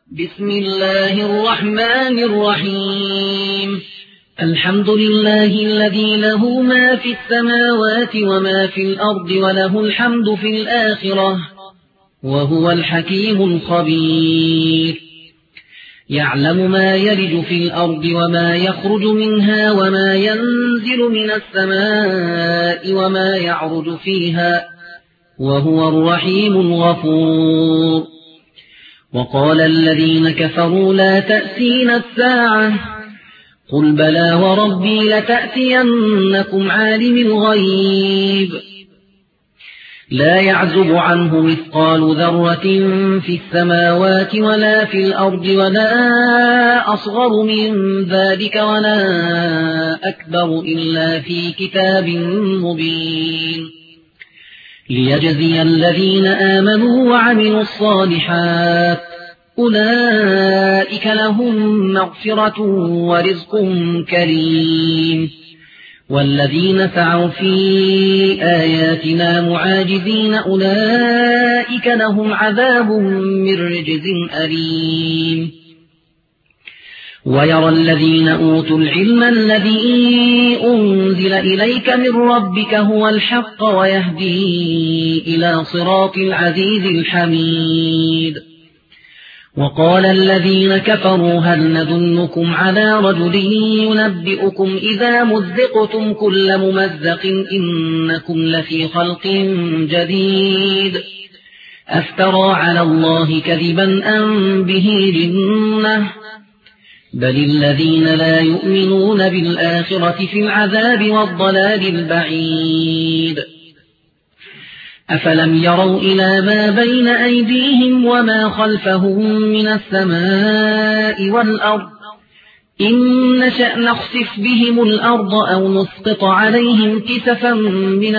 بسم الله الرحمن الرحيم. الحمد لله الذي له ما في السماوات وما في الأرض وله الحمد في الآخرة وهو الحكيم الخبير. يعلم ما يلج في الأرض وما يخرج منها وما ينزل من السماء وما يعرج فيها وهو الرحيم الغفور. وقال الذين كفروا لا تأتينا الساعة قل بلى وربي لتأتينكم عالم الغيب لا يعزب عنه مثقال ذرة في السماوات ولا في الأرض ولا أصغر من ذلك ولا أكبر إلا في كتاب مبين ليجزي الذين آمنوا وعملوا الصالحات أولئك لهم مغفرة ورزق كريم. والذين سعوا في آياتنا معاجزين أولئك لهم عذاب من رجز أليم. ويرى الذين أوتوا العلم الذي أنزل إليك من ربك هو الحق ويهدي إلى صراط العزيز الحميد. وقال الذين كفروا هل ندلكم على رجل ينبئكم إذا مزقتم كل ممزق إنكم لفي خلق جديد أفترى على الله كذبا أم به جنة بل الذين لا يؤمنون بالآخرة في العذاب والضلال البعيد. أفلم يروا إلى ما بين أيديهم وما خلفهم من السماء والأرض إن نشأ نخسف بهم الأرض أو نسقط عليهم كسفا من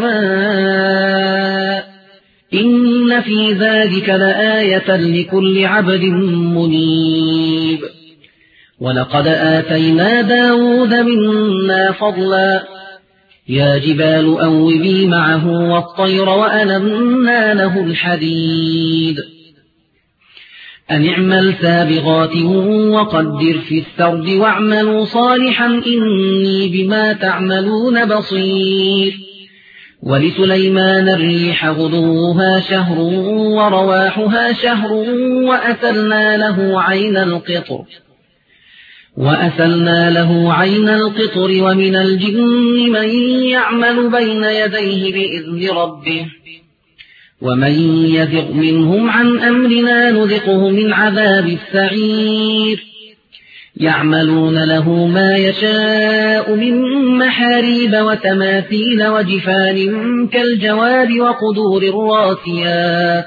السماء إن في ذلك لآية لكل عبد منيب. ولقد آتينا داود منا فضلا يا جبال أوبي معه والطير وألنا له الحديد أن اعمل سابغات وقدر في السرد واعملوا صالحا إني بما تعملون بصير. ولسليمان الريح غدوها شهر ورواحها شهر وأسلنا له عين القطر ومن الجن من يعمل بين يديه بإذن ربه ومن يزغ منهم عن أمرنا نذقه من عذاب السعير. يعملون له ما يشاء من محاريب وتماثيل وجفان كالجواب وقدور الراسيات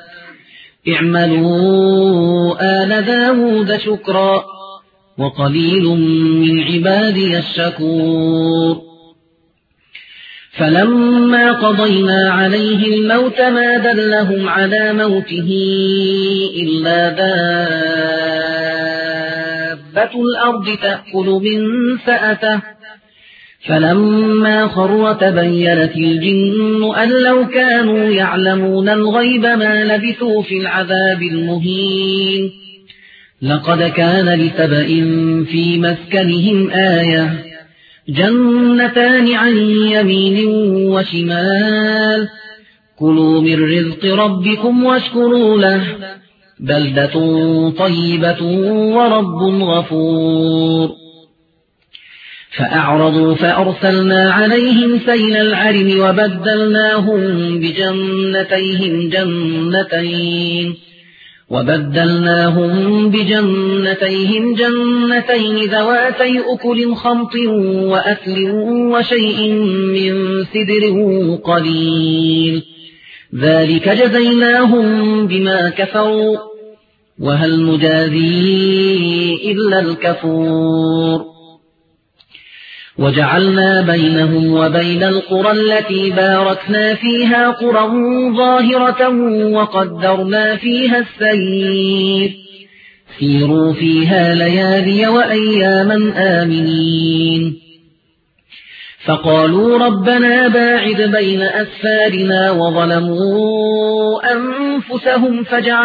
اعملوا آل داود شكرا وقليل من عبادي الشكور. فلما قضينا عليه الموت ما دلهم على موته إلا دابة الأرض تأكل من سأته فلما خر تبينت الجن أن لو كانوا يعلمون الغيب ما لبثوا في العذاب المهين. لقد كان لسبإ في مسكنهم آية جنتان عن يمين وشمال كلوا من رزق ربكم واشكروا له بلدة طيبة ورب غفور. فأعرضوا فأرسلنا عليهم سيل العرم وبدلناهم بجنتيهم جنتين ذواتي أكل خمط وأكل وشيء من سدر قليل ذلك جزيناهم بما كفروا وهل نجازي إلا الكفور. وجعلنا بينهم وبين القرى التي باركنا فيها قرى ظاهرة وقدرنا فيها السير سيروا فيها ليالي وأياما آمنين. فقالوا ربنا باعد بين أسفارنا وظلموا أنفسهم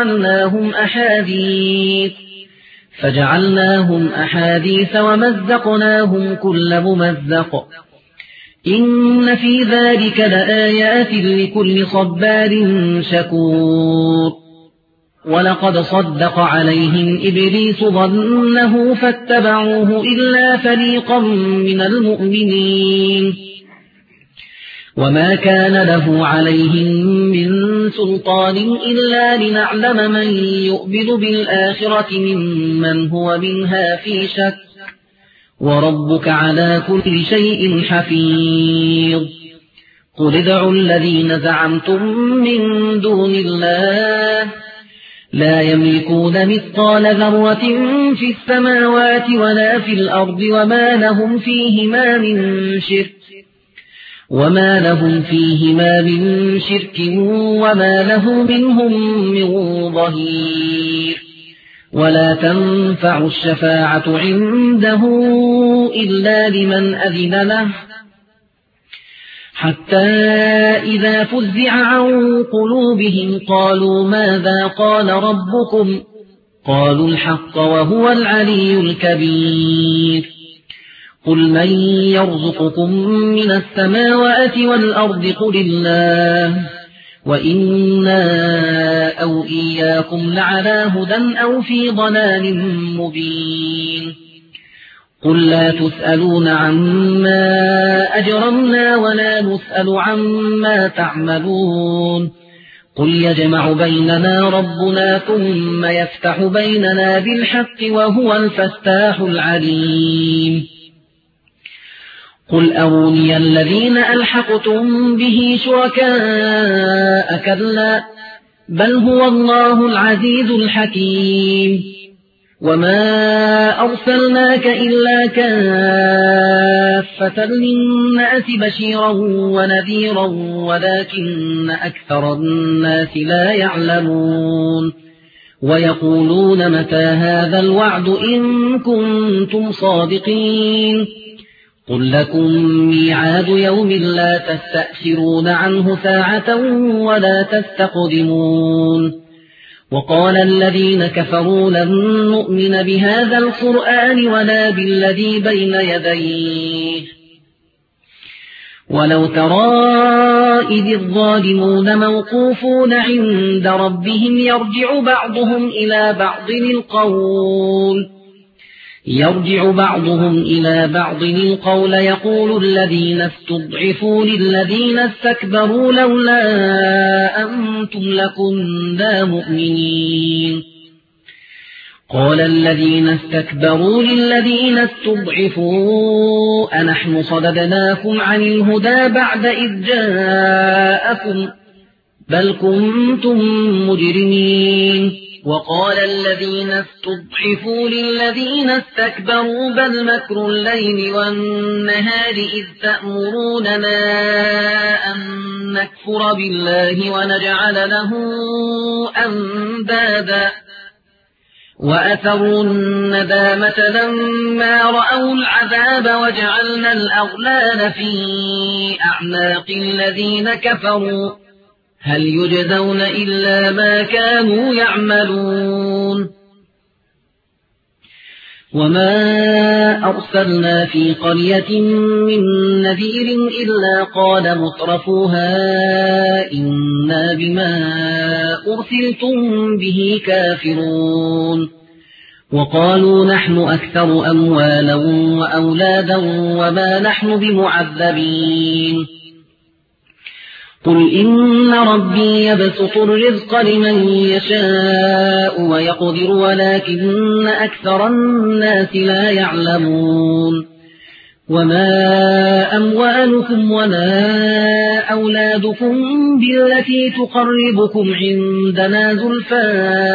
فجعلناهم أحاديث ومزقناهم كل ممزق إن في ذلك لآيات لكل صبار شكور ولقد صدق عليهم إبليس ظنه فاتبعوه إلا فريقا من المؤمنين وما كان له عليهم من سلطان إلا لنعلم من يؤمن بالآخرة ممن هو منها في شك وربك على كل شيء حفيظ قل ادعوا الذين زعمتم من دون الله لا يملكون مثقال ذرة في السماوات ولا في الأرض وما لهم فيهما من شرك وما له منهم من ظهير ولا تنفع الشفاعة عنده إلا لمن أذن له حتى إذا فزع عن قلوبهم قالوا ماذا قال ربكم قالوا الحق وهو العلي الكبير قل من يرزقكم من السماوات والأرض قل الله وإنا أو إياكم لعلى هدى أو في ضلال مبين قل لا تسألون عما أجرمنا ولا نسأل عما تعملون قل يجمع بيننا ربنا ثم يفتح بيننا بالحق وهو الفتاح العليم قل أروني الذين ألحقتم به شركاء كلا بل هو الله العزيز الحكيم وما أرسلناك إلا كافة للناس بشيرا ونذيرا ولكن أكثر الناس لا يعلمون ويقولون متى هذا الوعد إن كنتم صادقين قل لكم ميعاد يوم لا تستأخرون عنه ساعة ولا تستقدمون وقال الذين كفروا لن نؤمن بهذا القرآن ولا بالذي بين يديه ولو ترى إذ الظالمون موقوفون عند ربهم يرجع بعضهم إلى بعض القول يقول الذين استضعفوا للذين استكبروا لولا أنتم لكنا مؤمنين قال الذين استكبروا للذين استضعفوا أنحن صددناكم عن الهدى بعد إذ جاءكم بل كنتم مجرمين وقال الذين استضعفوا للذين استكبروا بل مكر الليل والنهار إذ تأمروننا أن نكفر بالله ونجعل له أندادا وأثروا الندامة لما رأوا العذاب وجعلنا الأغلال في أعناق الذين كفروا هل يجزون إلا ما كانوا يعملون وما أرسلنا في قرية من نذير إلا قال مترفوها إنا بما أرسلتم به كافرون وقالوا نحن أكثر أموالا وأولادا وما نحن بمعذبين قل إن ربي يبسط الرزق لمن يشاء ويقدر ولكن أكثر الناس لا يعلمون وما أموالكم ولا أولادكم بالتي تقربكم عندنا زلفى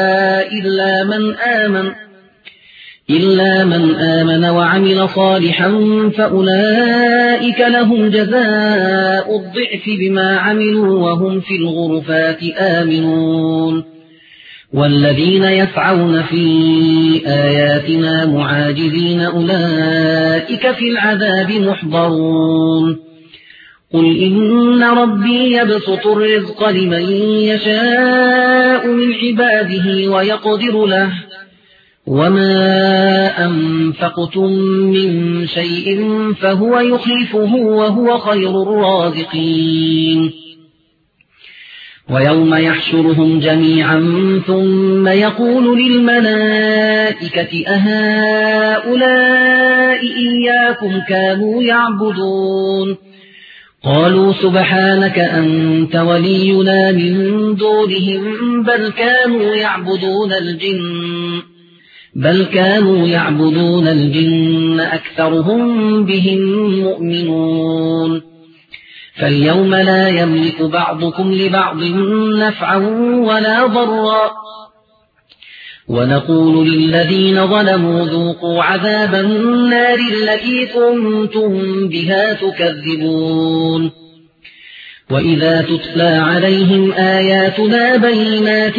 إلا من آمن وعمل صالحا فأولئك لهم جزاء الضعف بما عملوا وهم في الغرفات آمنون والذين يسعون في آياتنا معاجزين أولئك في العذاب محضرون قل إن ربي يبسط الرزق لمن يشاء من عباده ويقدر له وما أنفقتم من شيء فهو يخلفه وهو خير الرازقين ويوم يحشرهم جميعا ثم يقول للملائكة أهؤلاء إياكم كانوا يعبدون قالوا سبحانك أنت ولينا من دونهم بل كانوا يعبدون الجن أكثرهم بهم مؤمنون فاليوم لا يملك بعضكم لبعض نفعا ولا ضرا ونقول للذين ظلموا ذوقوا عذاب النار التي كنتم بها تكذبون وإذا تتلى عليهم آياتنا بينات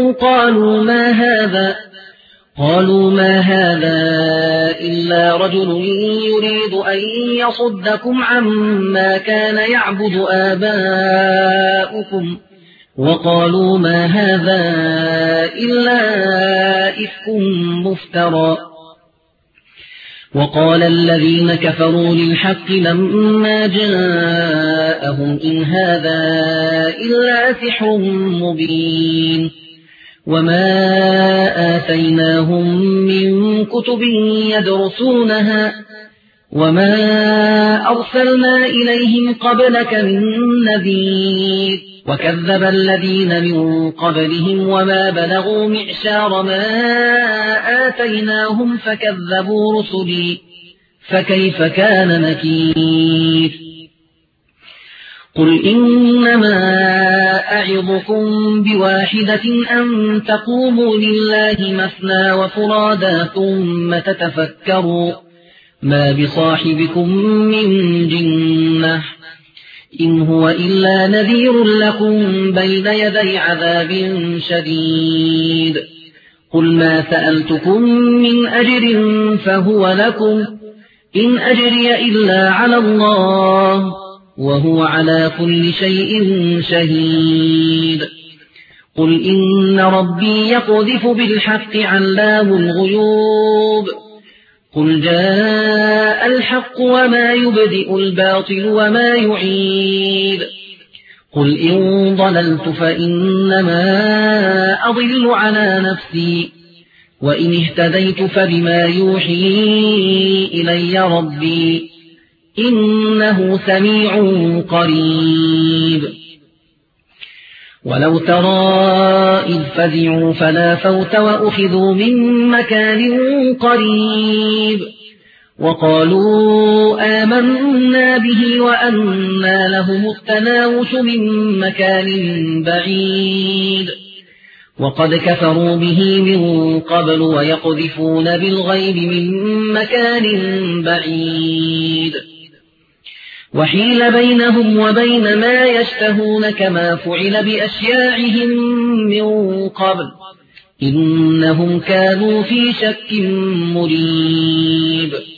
قالوا ما هذا إلا رجل يريد أن يصدكم عما كان يعبد آباؤكم وقالوا ما هذا إلا إفك مفترى وقال الذين كفروا للحق لما جاءهم إن هذا إلا سحر مبين وما آتيناهم من كتب يدرسونها وما أرسلنا إليهم قبلك من نذير وكذب الذين من قبلهم وما بلغوا معشار ما آتيناهم فكذبوا رسلي فكيف كان نكير قل إنما أعظكم بواحدة أن تقوموا لله مثنى وفرادا ثم تتفكروا ما بصاحبكم من جنة إن هو إلا نذير لكم بين يدي عذاب شديد قل ما سألتكم من أجر فهو لكم إن أجري إلا على الله وهو على كل شيء شهيد قل إن ربي يقذف بالحق علام الغيوب قل جاء الحق وما يبدئ الباطل وما يعيد قل إن ضللت فإنما أضل على نفسي وإن اهتديت فبما يوحي إلي ربي إنه سميع قريب ولو ترى إذ فزعوا فلا فوت وأخذوا من مكان قريب وقالوا آمنا به وأنى لهم التناوش من مكان بعيد وقد كفروا به من قبل ويقذفون بالغيب من مكان بعيد وحيل بينهم وبين ما يشتهون كما فعل بأشياعهم من قبل إنهم كانوا في شك مريب